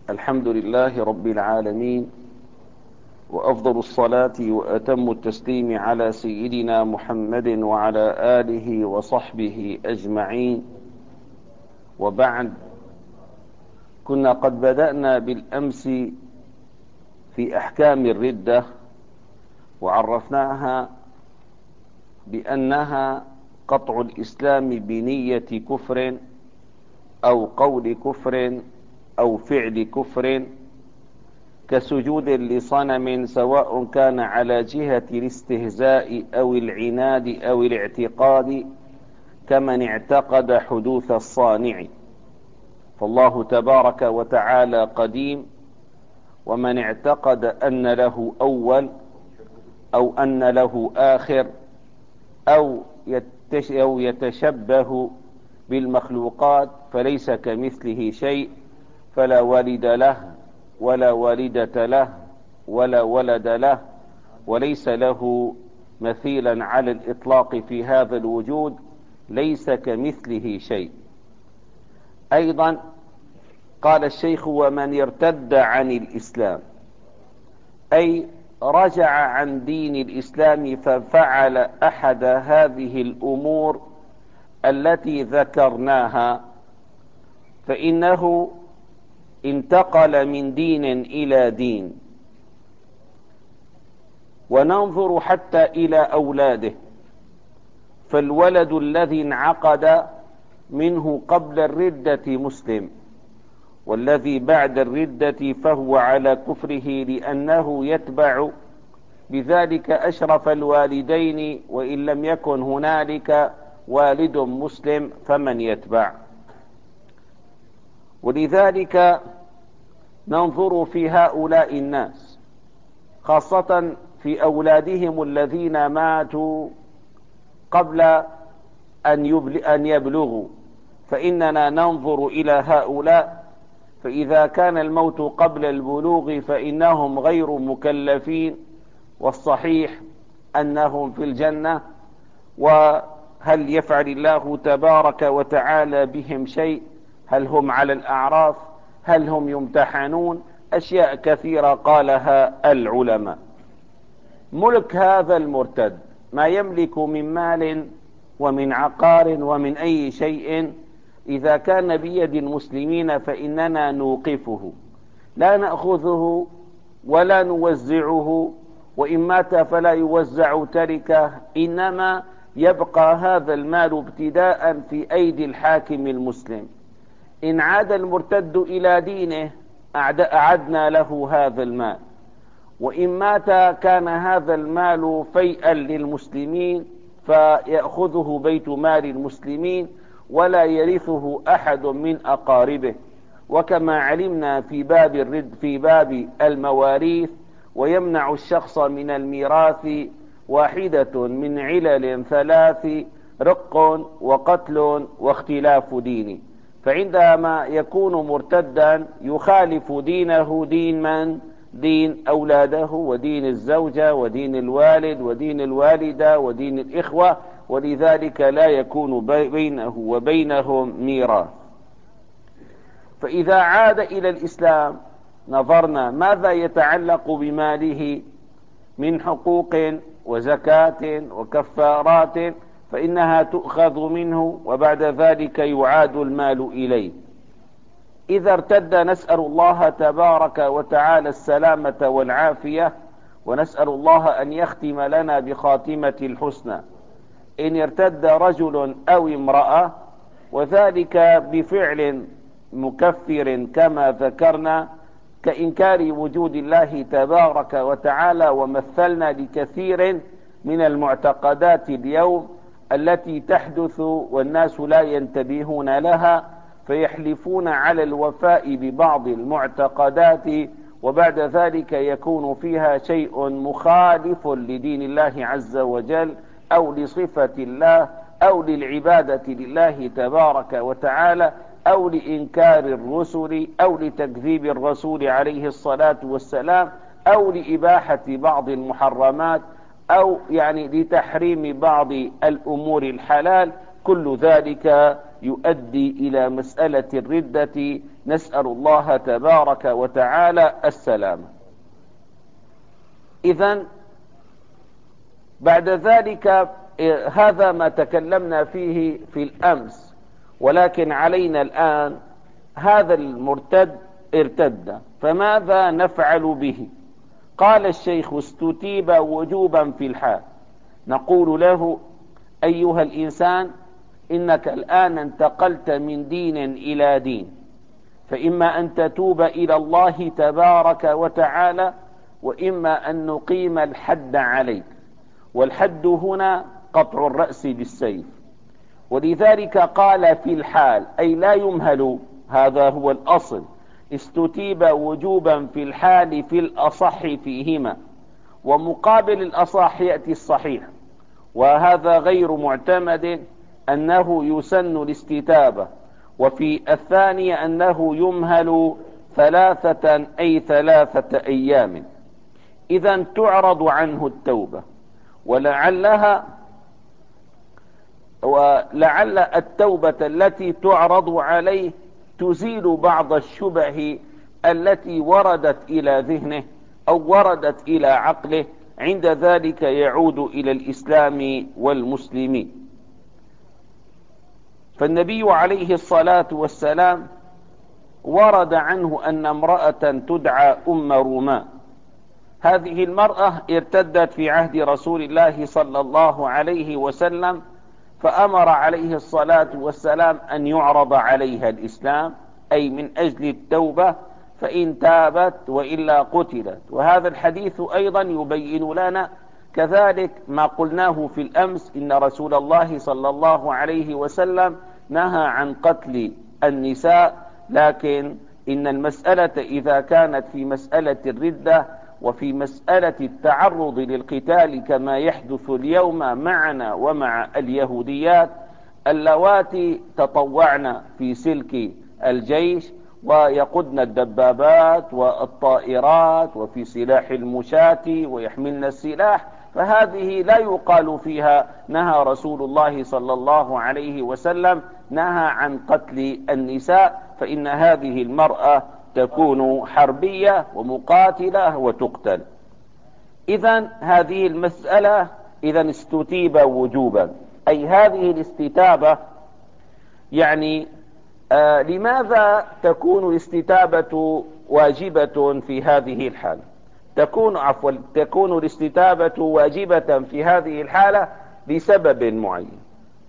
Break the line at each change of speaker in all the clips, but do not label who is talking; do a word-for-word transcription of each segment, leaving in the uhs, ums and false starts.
الحمد لله رب العالمين، وأفضل الصلاة وأتم التسليم على سيدنا محمد وعلى آله وصحبه أجمعين. وبعد، كنا قد بدأنا بالأمس في أحكام الردة، وعرفناها بأنها قطع الإسلام بنية كفر أو قول كفر أو فعل كفر، كسجود لصنم، سواء كان على جهة الاستهزاء أو العناد أو الاعتقاد، كمن اعتقد حدوث الصانع. فالله تبارك وتعالى قديم، ومن اعتقد أن له أول أو أن له آخر أو يتشبه بالمخلوقات فليس كمثله شيء، فلا والد له ولا والدة له ولا ولد له، وليس له مثيلا على الإطلاق في هذا الوجود، ليس كمثله شيء. أيضا قال الشيخ: ومن ارتد عن الإسلام، أي رجع عن دين الإسلام ففعل أحد هذه الأمور التي ذكرناها، فإنه انتقل من دين إلى دين. وننظر حتى إلى أولاده، فالولد الذي انعقد منه قبل الردة مسلم، والذي بعد الردة فهو على كفره، لأنه يتبع بذلك أشرف الوالدين، وإن لم يكن هنالك والد مسلم فمن يتبع. ولذلك ننظر في هؤلاء الناس، خاصة في أولادهم الذين ماتوا قبل أن يبلغوا، فإننا ننظر إلى هؤلاء، فإذا كان الموت قبل البلوغ فإنهم غير مكلفين، والصحيح أنهم في الجنة. وهل يفعل الله تبارك وتعالى بهم شيء؟ هل هم على الأعراف؟ هل هم يمتحنون؟ أشياء كثيرة قالها العلماء. ملك هذا المرتد، ما يملك من مال ومن عقار ومن أي شيء، إذا كان بيد المسلمين فإننا نوقفه، لا نأخذه ولا نوزعه، وإن مات فلا يوزع تركه، إنما يبقى هذا المال ابتداء في أيدي الحاكم المسلم. إن عاد المرتد إلى دينه أعدنا له هذا المال، وإن مات كان هذا المال فيئا للمسلمين فيأخذه بيت مال المسلمين، ولا يرثه أحد من أقاربه. وكما علمنا في باب الرد في باب المواريث، ويمنع الشخص من الميراث واحدة من علل ثلاث: رق وقتل واختلاف دين. فعندما يكون مرتدا يخالف دينه دين من؟ دين أولاده، ودين الزوجة، ودين الوالد، ودين الوالدة، ودين الإخوة، ولذلك لا يكون بينه وبينهم ميراث. فإذا عاد إلى الإسلام نظرنا ماذا يتعلق بماله من حقوق وزكاة وكفارات، فإنها تؤخذ منه، وبعد ذلك يعاد المال إليه. إذا ارتد نسأل الله تبارك وتعالى السلامة والعافية، ونسأل الله أن يختم لنا بخاتمة الحسنى. إن ارتد رجل أو امرأة، وذلك بفعل مكفر كما ذكرنا، كإنكار وجود الله تبارك وتعالى، ومثلنا لكثير من المعتقدات اليوم التي تحدث والناس لا ينتبهون لها، فيحلفون على الوفاء ببعض المعتقدات، وبعد ذلك يكون فيها شيء مخالف لدين الله عز وجل، أو لصفة الله، أو للعبادة لله تبارك وتعالى، أو لإنكار الرسل، أو لتكذيب الرسول عليه الصلاة والسلام، أو لإباحة بعض المحرمات، أو يعني لتحريم بعض الأمور الحلال. كل ذلك يؤدي إلى مسألة الردة، نسأل الله تبارك وتعالى السلامة. إذن بعد ذلك هذا ما تكلمنا فيه في الأمس، ولكن علينا الآن هذا المرتد ارتد، فماذا نفعل به؟ قال الشيخ: استتيب وجوبا في الحال. نقول له: أيها الإنسان، إنك الآن انتقلت من دين إلى دين، فإما أن تتوب إلى الله تبارك وتعالى، وإما أن نقيم الحد عليك، والحد هنا قطع الرأس بالسيف. ولذلك قال في الحال، أي لا يمهل، هذا هو الأصل. استتيب وجوبا في الحال في الأصح فيهما، ومقابل الأصح يأتي الصحيح، وهذا غير معتمد أنه يسن الاستتابة. وفي الثانية أنه يمهل ثلاثة، أي ثلاثة أيام. إذا تعرض عنه التوبة، ولعلها ولعل التوبة التي تعرض عليه تزيل بعض الشبه التي وردت إلى ذهنه أو وردت إلى عقله، عند ذلك يعود إلى الإسلام والمسلمين. فالنبي عليه الصلاة والسلام ورد عنه أن امرأة تدعى أم رومان، هذه المرأة ارتدت في عهد رسول الله صلى الله عليه وسلم، فأمر عليه الصلاة والسلام أن يعرض عليها الإسلام، أي من أجل التوبة، فإن تابت وإلا قتلت. وهذا الحديث أيضا يبين لنا كذلك ما قلناه في الأمس، إن رسول الله صلى الله عليه وسلم نهى عن قتل النساء، لكن إن المسألة إذا كانت في مسألة الردة وفي مسألة التعرض للقتال كما يحدث اليوم معنا ومع اليهوديات اللواتي تطوعن في سلك الجيش ويقودن الدبابات والطائرات وفي سلاح المشاة ويحملن السلاح، فهذه لا يقال فيها نهى رسول الله صلى الله عليه وسلم نهى عن قتل النساء، فإن هذه المرأة تكون حربية ومقاتلة وتقتل. إذن هذه المسألة إذن استتيب وجوبا، أي هذه الاستتابة يعني آه لماذا تكون الاستتابة واجبة في هذه الحالة؟ تكون عفوا تكون الاستتابة واجبة في هذه الحالة لسبب معين.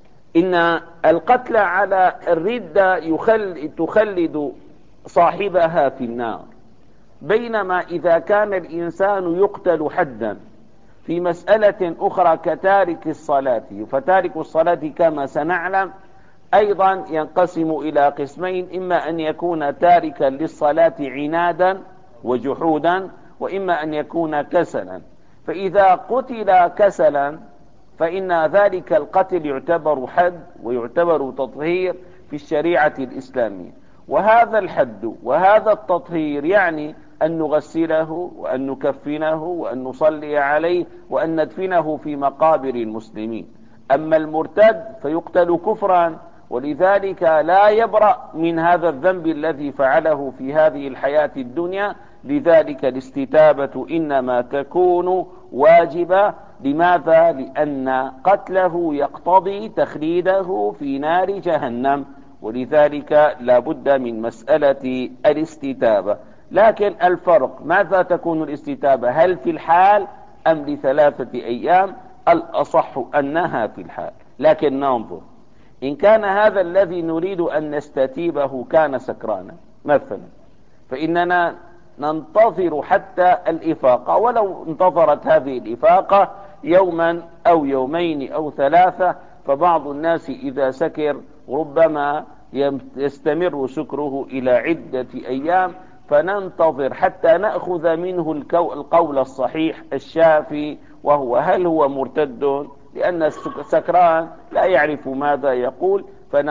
إن القتل على الردة يخل تخلد صاحبها في النار، بينما إذا كان الإنسان يقتل حدا في مسألة أخرى كتارك الصلاة، فتارك الصلاة كما سنعلم أيضا ينقسم إلى قسمين: إما أن يكون تاركا للصلاة عنادا وجحودا، وإما أن يكون كسلا. فإذا قتل كسلا فإن ذلك القتل يعتبر حد ويعتبر تطهير في الشريعة الإسلامية. وهذا الحد وهذا التطهير يعني أن نغسله وأن نكفنه وأن نصلي عليه وأن ندفنه في مقابر المسلمين. أما المرتد فيقتل كفرا، ولذلك لا يبرأ من هذا الذنب الذي فعله في هذه الحياة الدنيا. لذلك الاستتابة إنما تكون واجبة. لماذا؟ لأن قتله يقتضي تخليده في نار جهنم، ولذلك لا بد من مسألة الاستتابة. لكن الفرق ماذا تكون الاستتابة؟ هل في الحال أم لثلاثة أيام؟ الأصح أنها في الحال، لكن ننظر. إن كان هذا الذي نريد أن نستتيبه كان سكرانا مثلا، فإننا ننتظر حتى الإفاقة، ولو انتظرت هذه الإفاقة يوما أو يومين أو ثلاثة، فبعض الناس إذا سكر ربما يستمر سكره إلى عدة أيام، فننتظر حتى نأخذ منه القول الصحيح الشافي، وهو هل هو مرتد، لأن السكران لا يعرف ماذا يقول،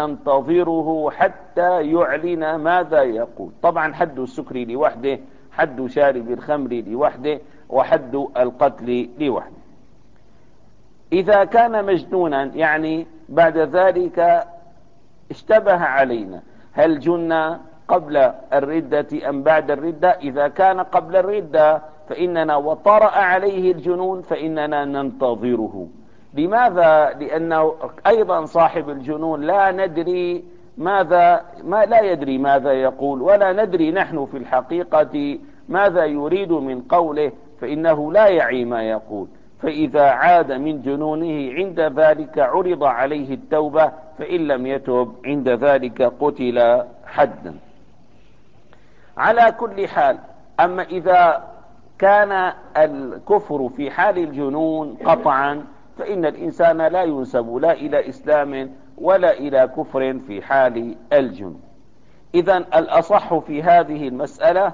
فننتظره حتى يعلن ماذا يقول. طبعا حد السكر لوحده، حد شارب الخمر لوحده، وحد القتل لوحده. إذا كان مجنونا يعني بعد ذلك اشتبه علينا هل جن قبل الردة أم بعد الردة. إذا كان قبل الردة فإننا وطرأ عليه الجنون فإننا ننتظره. لماذا؟ لأنه أيضا صاحب الجنون لا ندري ماذا ما لا يدري ماذا يقول، ولا ندري نحن في الحقيقة ماذا يريد من قوله، فإنه لا يعي ما يقول. فإذا عاد من جنونه عند ذلك عرض عليه التوبة، فإن لم يتب عند ذلك قتل حدا. على كل حال، أما إذا كان الكفر في حال الجنون قطعا فإن الإنسان لا ينسب لا إلى إسلام ولا إلى كفر في حال الجنون. إذن الأصح في هذه المسألة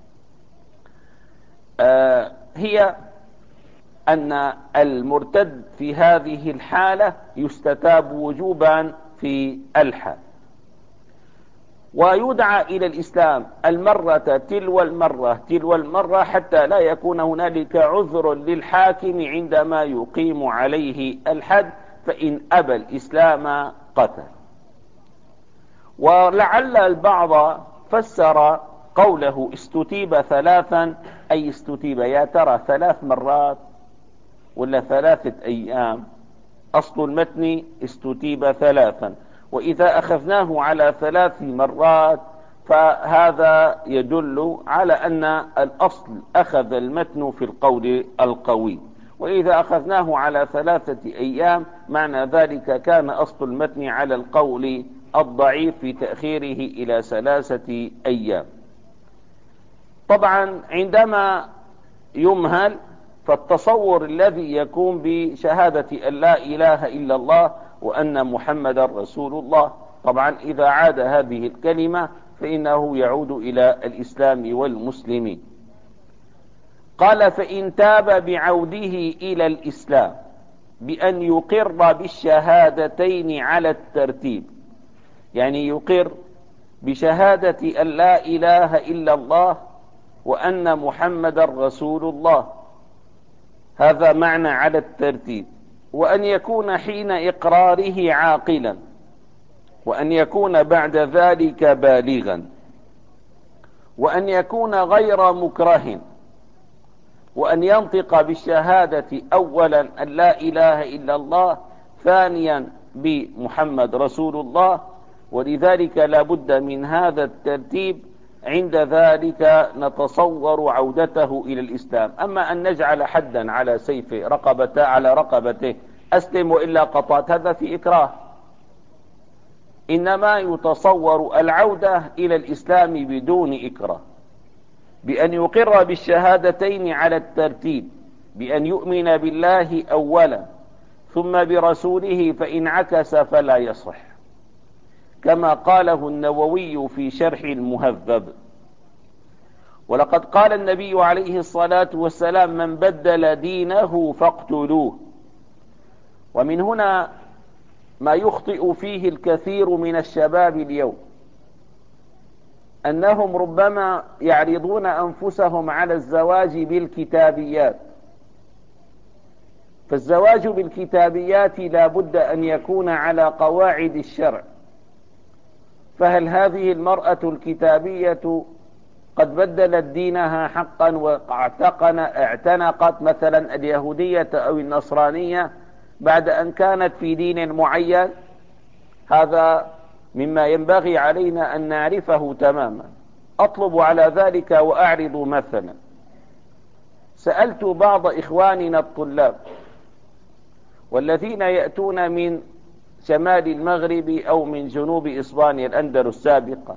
آه هي أن المرتد في هذه الحالة يستتاب وجوبا في الحال، ويدعى إلى الإسلام المرة تلو المرة تلو المرة حتى لا يكون هنالك عذر للحاكم عندما يقيم عليه الحد، فإن أبى الإسلام قتل. ولعل البعض فسر قوله استتيب ثلاثا أي استتيب يا ترى ثلاث مرات ولا ثلاثة أيام. أصل المتن استتيب ثلاثا، وإذا أخذناه على ثلاث مرات فهذا يدل على أن الأصل أخذ المتن في القول القوي، وإذا أخذناه على ثلاثة أيام معنى ذلك كان أصل المتن على القول الضعيف في تأخيره إلى ثلاثة أيام. طبعا عندما يمهل فالتصور الذي يكون بشهادة أن لا إله إلا الله وأن محمد رسول الله، طبعا إذا عاد هذه الكلمة فإنه يعود إلى الإسلام والمسلمين. قال فإن تاب بعوده إلى الإسلام بأن يقر بالشهادتين على الترتيب، يعني يقر بشهادة أن لا إله إلا الله وأن محمد رسول الله، هذا معنى على الترتيب، وأن يكون حين إقراره عاقلا، وأن يكون بعد ذلك بالغا، وأن يكون غير مكره، وأن ينطق بالشهادة أولا أن لا إله إلا الله، ثانيا بمحمد رسول الله. ولذلك لا بد من هذا الترتيب، عند ذلك نتصور عودته إلى الإسلام. أما أن نجعل حدا على سيفه رقبته على رقبته أسلم وإلا قطعت، هذا في إكراه. إنما يتصور العودة إلى الإسلام بدون إكراه، بأن يقر بالشهادتين على الترتيب، بأن يؤمن بالله أولا ثم برسوله، فإن عكس فلا يصح، كما قاله النووي في شرح المهذب. ولقد قال النبي عليه الصلاة والسلام من بدل دينه فاقتلوه. ومن هنا ما يخطئ فيه الكثير من الشباب اليوم، أنهم ربما يعرضون أنفسهم على الزواج بالكتابيات. فالزواج بالكتابيات لا بد أن يكون على قواعد الشرع. فهل هذه المرأة الكتابية قد بدلت دينها حقا واعتنقت مثلا اليهودية أو النصرانية بعد أن كانت في دين معين؟ هذا مما ينبغي علينا أن نعرفه تماما. أطلب على ذلك وأعرض مثلا. سألت بعض إخواننا الطلاب والذين يأتون من شمال المغرب أو من جنوب إسبانيا الأندلس سابقا،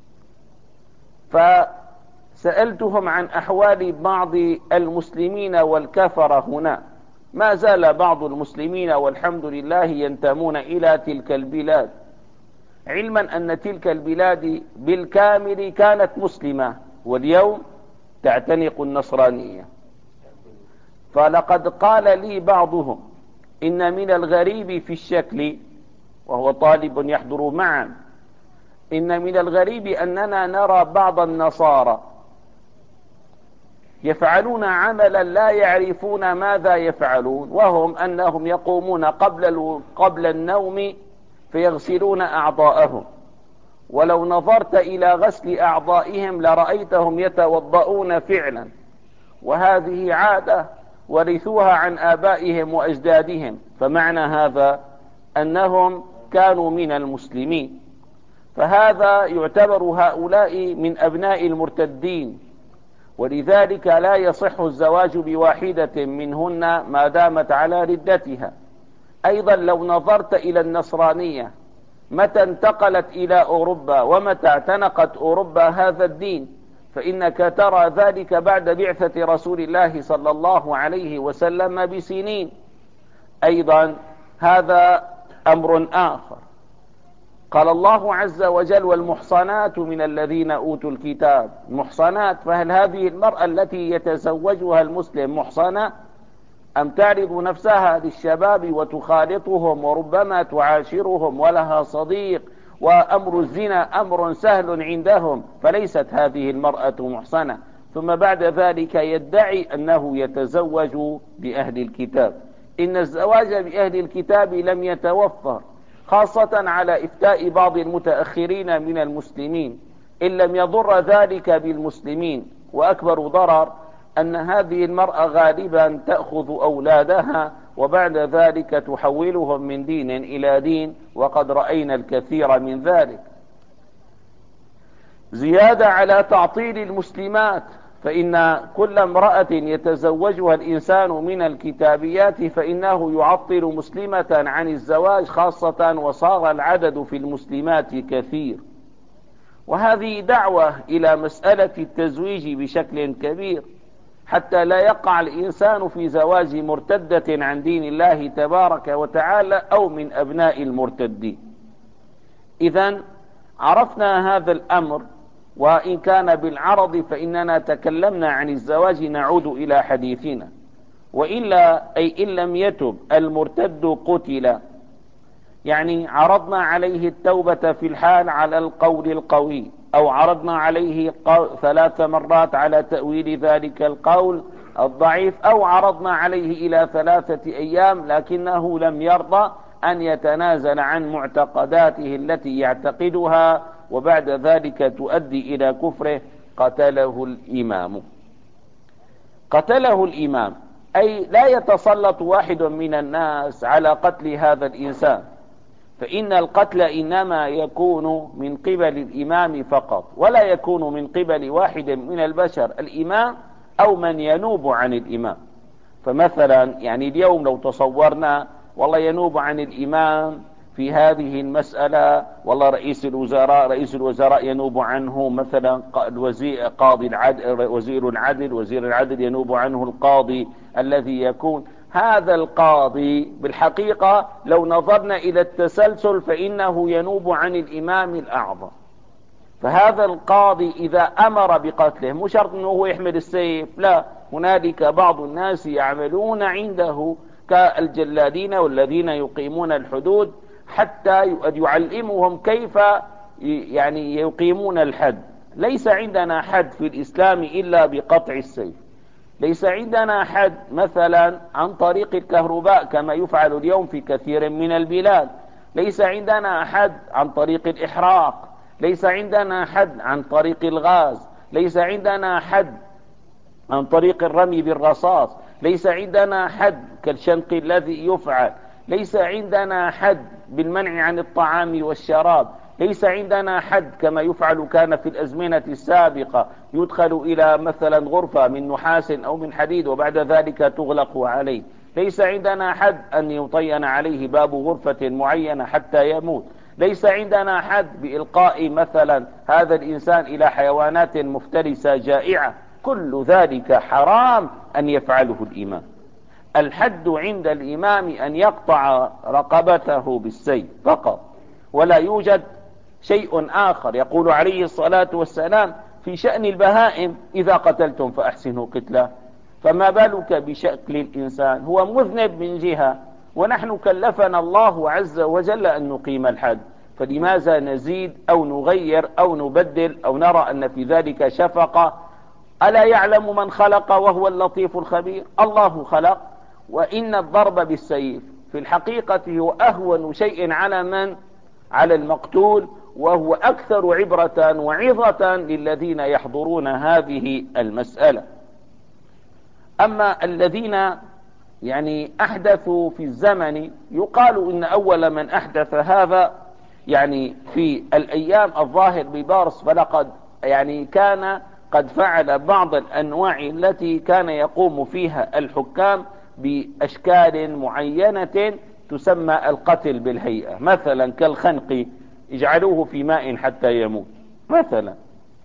فسألتهم عن أحوال بعض المسلمين والكفرة هنا. ما زال بعض المسلمين والحمد لله ينتمون إلى تلك البلاد، علما أن تلك البلاد بالكامل كانت مسلمة واليوم تعتنق النصرانية. فلقد قال لي بعضهم إن من الغريب في الشكل، وهو طالب يحضر معا، إن من الغريب أننا نرى بعض النصارى يفعلون عملا لا يعرفون ماذا يفعلون، وهم أنهم يقومون قبل قبل النوم فيغسلون أعضاءهم، ولو نظرت إلى غسل أعضائهم لرأيتهم يتوضؤون فعلا، وهذه عادة ورثوها عن آبائهم وأجدادهم، فمعنى هذا أنهم كانوا من المسلمين. فهذا يعتبر هؤلاء من أبناء المرتدين، ولذلك لا يصح الزواج بواحدة منهن ما دامت على ردتها. أيضا لو نظرت إلى النصرانية متى انتقلت إلى أوروبا ومتى اعتنقت أوروبا هذا الدين، فإنك ترى ذلك بعد بعثة رسول الله صلى الله عليه وسلم بسنين. أيضا هذا أمر آخر، قال الله عز وجل: والمحصنات من الذين أوتوا الكتاب. محصنات، فهل هذه المرأة التي يتزوجها المسلم محصنة أم تعرض نفسها للشباب وتخالطهم وربما تعاشرهم ولها صديق وأمر الزنا أمر سهل عندهم، فليست هذه المرأة محصنة. ثم بعد ذلك يدعي أنه يتزوج بأهل الكتاب. إن الزواج بأهل الكتاب لم يتوفر، خاصة على إفتاء بعض المتأخرين من المسلمين، إن لم يضر ذلك بالمسلمين. وأكبر ضرر أن هذه المرأة غالبا تأخذ أولادها وبعد ذلك تحولهم من دين إلى دين، وقد رأينا الكثير من ذلك. زيادة على تعطيل المسلمات، فإن كل امرأة يتزوجها الإنسان من الكتابيات فإنه يعطل مسلمة عن الزواج، خاصة وصار العدد في المسلمات كثير. وهذه دعوة إلى مسألة التزويج بشكل كبير، حتى لا يقع الإنسان في زواج مرتدة عن دين الله تبارك وتعالى أو من أبناء المرتدين. إذن عرفنا هذا الأمر، وإن كان بالعرض فإننا تكلمنا عن الزواج، نعود إلى حديثنا. وإلا أي إن لم يتب المرتد قتل، يعني عرضنا عليه التوبة في الحال على القول القوي، أو عرضنا عليه ثلاث مرات على تأويل ذلك القول الضعيف، أو عرضنا عليه إلى ثلاثة أيام لكنه لم يرضى أن يتنازل عن معتقداته التي يعتقدها، وبعد ذلك تؤدي إلى كفره، قتله الإمام. قتله الإمام أي لا يتسلط واحد من الناس على قتل هذا الإنسان، فإن القتل إنما يكون من قبل الإمام فقط، ولا يكون من قبل واحد من البشر، الإمام أو من ينوب عن الإمام. فمثلا يعني اليوم لو تصورنا والله ينوب عن الإمام في هذه المسألة، والله رئيس الوزراء رئيس الوزراء ينوب عنه مثلا الوزير قاضي العدل، وزير العدل وزير العدل ينوب عنه القاضي الذي يكون. هذا القاضي بالحقيقة لو نظرنا إلى التسلسل فإنه ينوب عن الإمام الأعظم. فهذا القاضي إذا أمر بقتله مو شرط أنه يحمل السيف، لا، هنالك بعض الناس يعملون عنده كالجلادين والذين يقيمون الحدود، حتى يعلمهم كيف يعني يقيمون الحد. ليس عندنا حد في الإسلام إلا بقطع السيف، ليس عندنا حد مثلا عن طريق الكهرباء كما يفعل اليوم في كثير من البلاد، ليس عندنا حد عن طريق الإحراق، ليس عندنا حد عن طريق الغاز، ليس عندنا حد عن طريق الرمي بالرصاص، ليس عندنا حد كالشنق الذي يفعل، ليس عندنا حد بالمنع عن الطعام والشراب، ليس عندنا حد كما يفعل كان في الأزمنة السابقة، يدخل إلى مثلا غرفة من نحاس أو من حديد وبعد ذلك تغلق عليه. ليس عندنا حد أن يطين عليه باب غرفة معينة حتى يموت. ليس عندنا حد بإلقاء مثلا هذا الإنسان إلى حيوانات مفترسة جائعة. كل ذلك حرام أن يفعله الإمام. الحد عند الإمام أن يقطع رقبته بالسيف فقط، ولا يوجد شيء آخر. يقول عليه الصلاة والسلام في شأن البهائم: إذا قتلتم فأحسنوا قتله. فما بالك بشكل الإنسان؟ هو مذنب من جهة، ونحن كلفنا الله عز وجل أن نقيم الحد، فلماذا نزيد أو نغير أو نبدل أو نرى أن في ذلك شفقة ألا يعلم من خلق وهو اللطيف الخبير؟ الله خلق. وإن الضرب بالسيف في الحقيقة هو أهون شيء على من؟ على المقتول، وهو أكثر عبرة وعظة للذين يحضرون هذه المسألة. أما الذين يعني أحدثوا في الزمن، يقال إن أول من أحدث هذا يعني في الأيام الظاهر ببارس، فلقد يعني كان قد فعل بعض الأنواع التي كان يقوم فيها الحكام بأشكال معينة تسمى القتل بالهيئة، مثلا كالخنق، اجعلوه في ماء حتى يموت مثلا،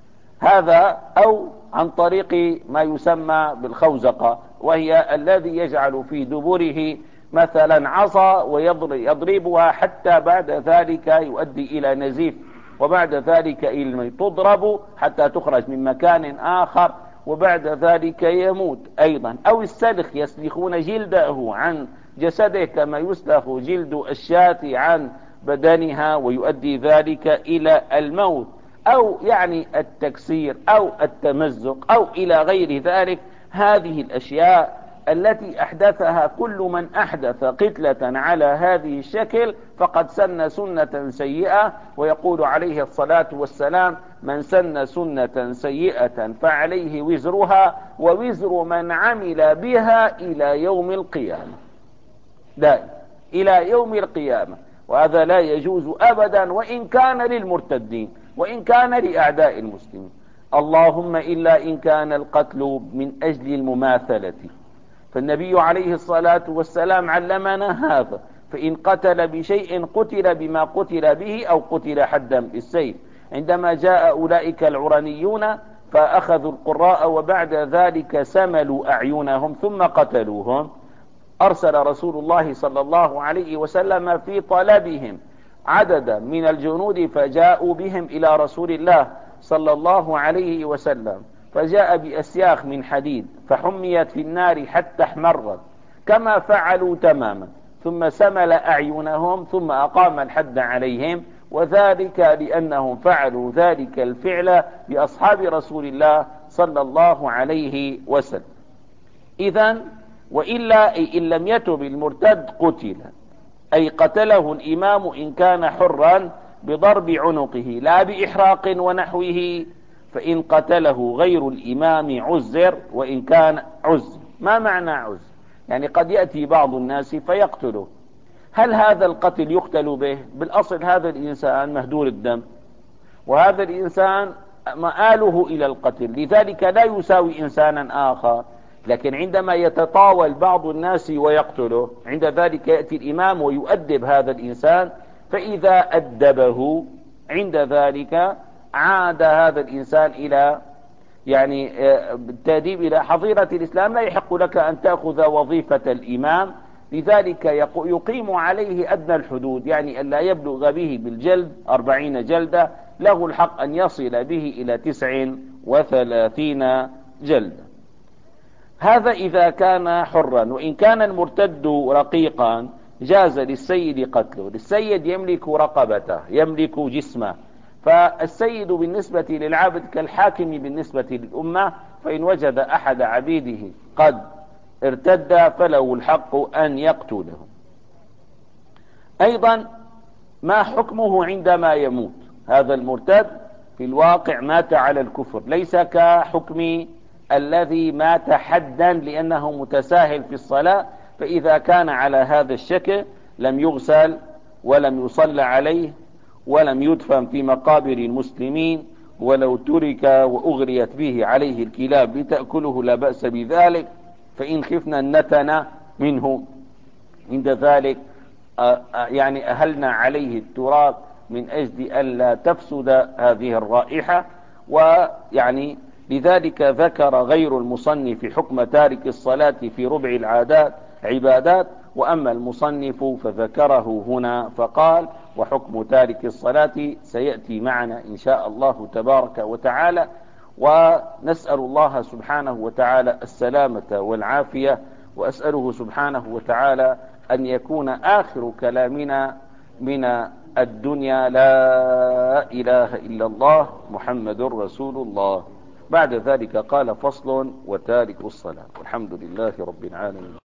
هذا، أو عن طريق ما يسمى بالخوزقة، وهي الذي يجعل في دبره مثلا عصا ويضربها حتى بعد ذلك يؤدي إلى نزيف، وبعد ذلك إلى تضرب حتى تخرج من مكان آخر، وبعد ذلك يموت أيضا. أو السلخ، يسلخون جلده عن جسده كما يسلخ جلد الشاة عن بدنها، ويؤدي ذلك إلى الموت. أو يعني التكسير أو التمزق أو إلى غير ذلك. هذه الأشياء التي أحدثها كل من أحدث قتلة على هذه الشكل فقد سن سنة سيئة، ويقول عليه الصلاة والسلام: من سن سنة سيئة فعليه وزرها ووزر من عمل بها إلى يوم القيامة، دائما إلى يوم القيامة. وهذا لا يجوز أبدا، وإن كان للمرتدين وإن كان لأعداء المسلمين، اللهم إلا إن كان القتل من أجل المماثلة، فالنبي عليه الصلاة والسلام علمنا هذا: فإن قتل بشيء قتل بما قتل به أو قتل حدا بالسيف. عندما جاء أولئك العرنيون فأخذوا القراء وبعد ذلك سملوا أعينهم ثم قتلوهم، أرسل رسول الله صلى الله عليه وسلم في طلبهم عددا من الجنود فجاءوا بهم إلى رسول الله صلى الله عليه وسلم، فجاء بأسياخ من حديد فحميت في النار حتى احمرت كما فعلوا تماما، ثم سمل أعينهم ثم أقام الحد عليهم، وذلك لأنهم فعلوا ذلك الفعل بأصحاب رسول الله صلى الله عليه وسلم. إذن وإلا إن لم يتب المرتد قتل، أي قتله الإمام إن كان حرا بضرب عنقه لا بإحراق ونحوه، فإن قتله غير الإمام عزر وإن كان عزر. ما معنى عزر؟ يعني قد يأتي بعض الناس فيقتله. هل هذا القتل يقتل به؟ بالأصل هذا الإنسان مهدور الدم، وهذا الإنسان مآله إلى القتل، لذلك لا يساوي إنسانا آخر. لكن عندما يتطاول بعض الناس ويقتله، عند ذلك يأتي الإمام ويؤدب هذا الإنسان، فإذا أدبه عند ذلك عاد هذا الإنسان إلى يعني التأديب إلى حظيرة الإسلام. لا يحق لك أن تأخذ وظيفة الإمام، لذلك يقيم عليه أدنى الحدود، يعني أن لا يبلغ به بالجلد أربعين جلدة، له الحق أن يصل به إلى تسع وثلاثين جلدة. هذا إذا كان حرا. وإن كان المرتد رقيقا جاز للسيد قتله. السيد يملك رقبته، يملك جسمه، فالسيد بالنسبة للعبد كالحاكم بالنسبة للأمة، فإن وجد أحد عبيده قد ارتد فله الحق أن يقتله. أيضا ما حكمه عندما يموت؟ هذا المرتد في الواقع مات على الكفر، ليس كحكم الذي مات حدا لأنه متساهل في الصلاة، فإذا كان على هذا الشكل لم يغسل ولم يصلى عليه ولم يدفن في مقابر المسلمين، ولو ترك وأغريت به عليه الكلاب لتأكله لا بأس بذلك، فإن خفنا النتن منه عند ذلك يعني أهلنا عليه التراب من أجل ألا تفسد هذه الرائحة. ويعني لذلك ذكر غير المصنف حكم تارك الصلاة في ربع العادات عبادات، وأما المصنف فذكره هنا فقال: وحكم تارك الصلاة سيأتي معنا إن شاء الله تبارك وتعالى. ونسأل الله سبحانه وتعالى السلامة والعافية، وأسأله سبحانه وتعالى أن يكون آخر كلامنا من الدنيا لا إله إلا الله محمد رسول الله. بعد ذلك قال فصل وتارك الصلاة. والحمد لله رب العالمين.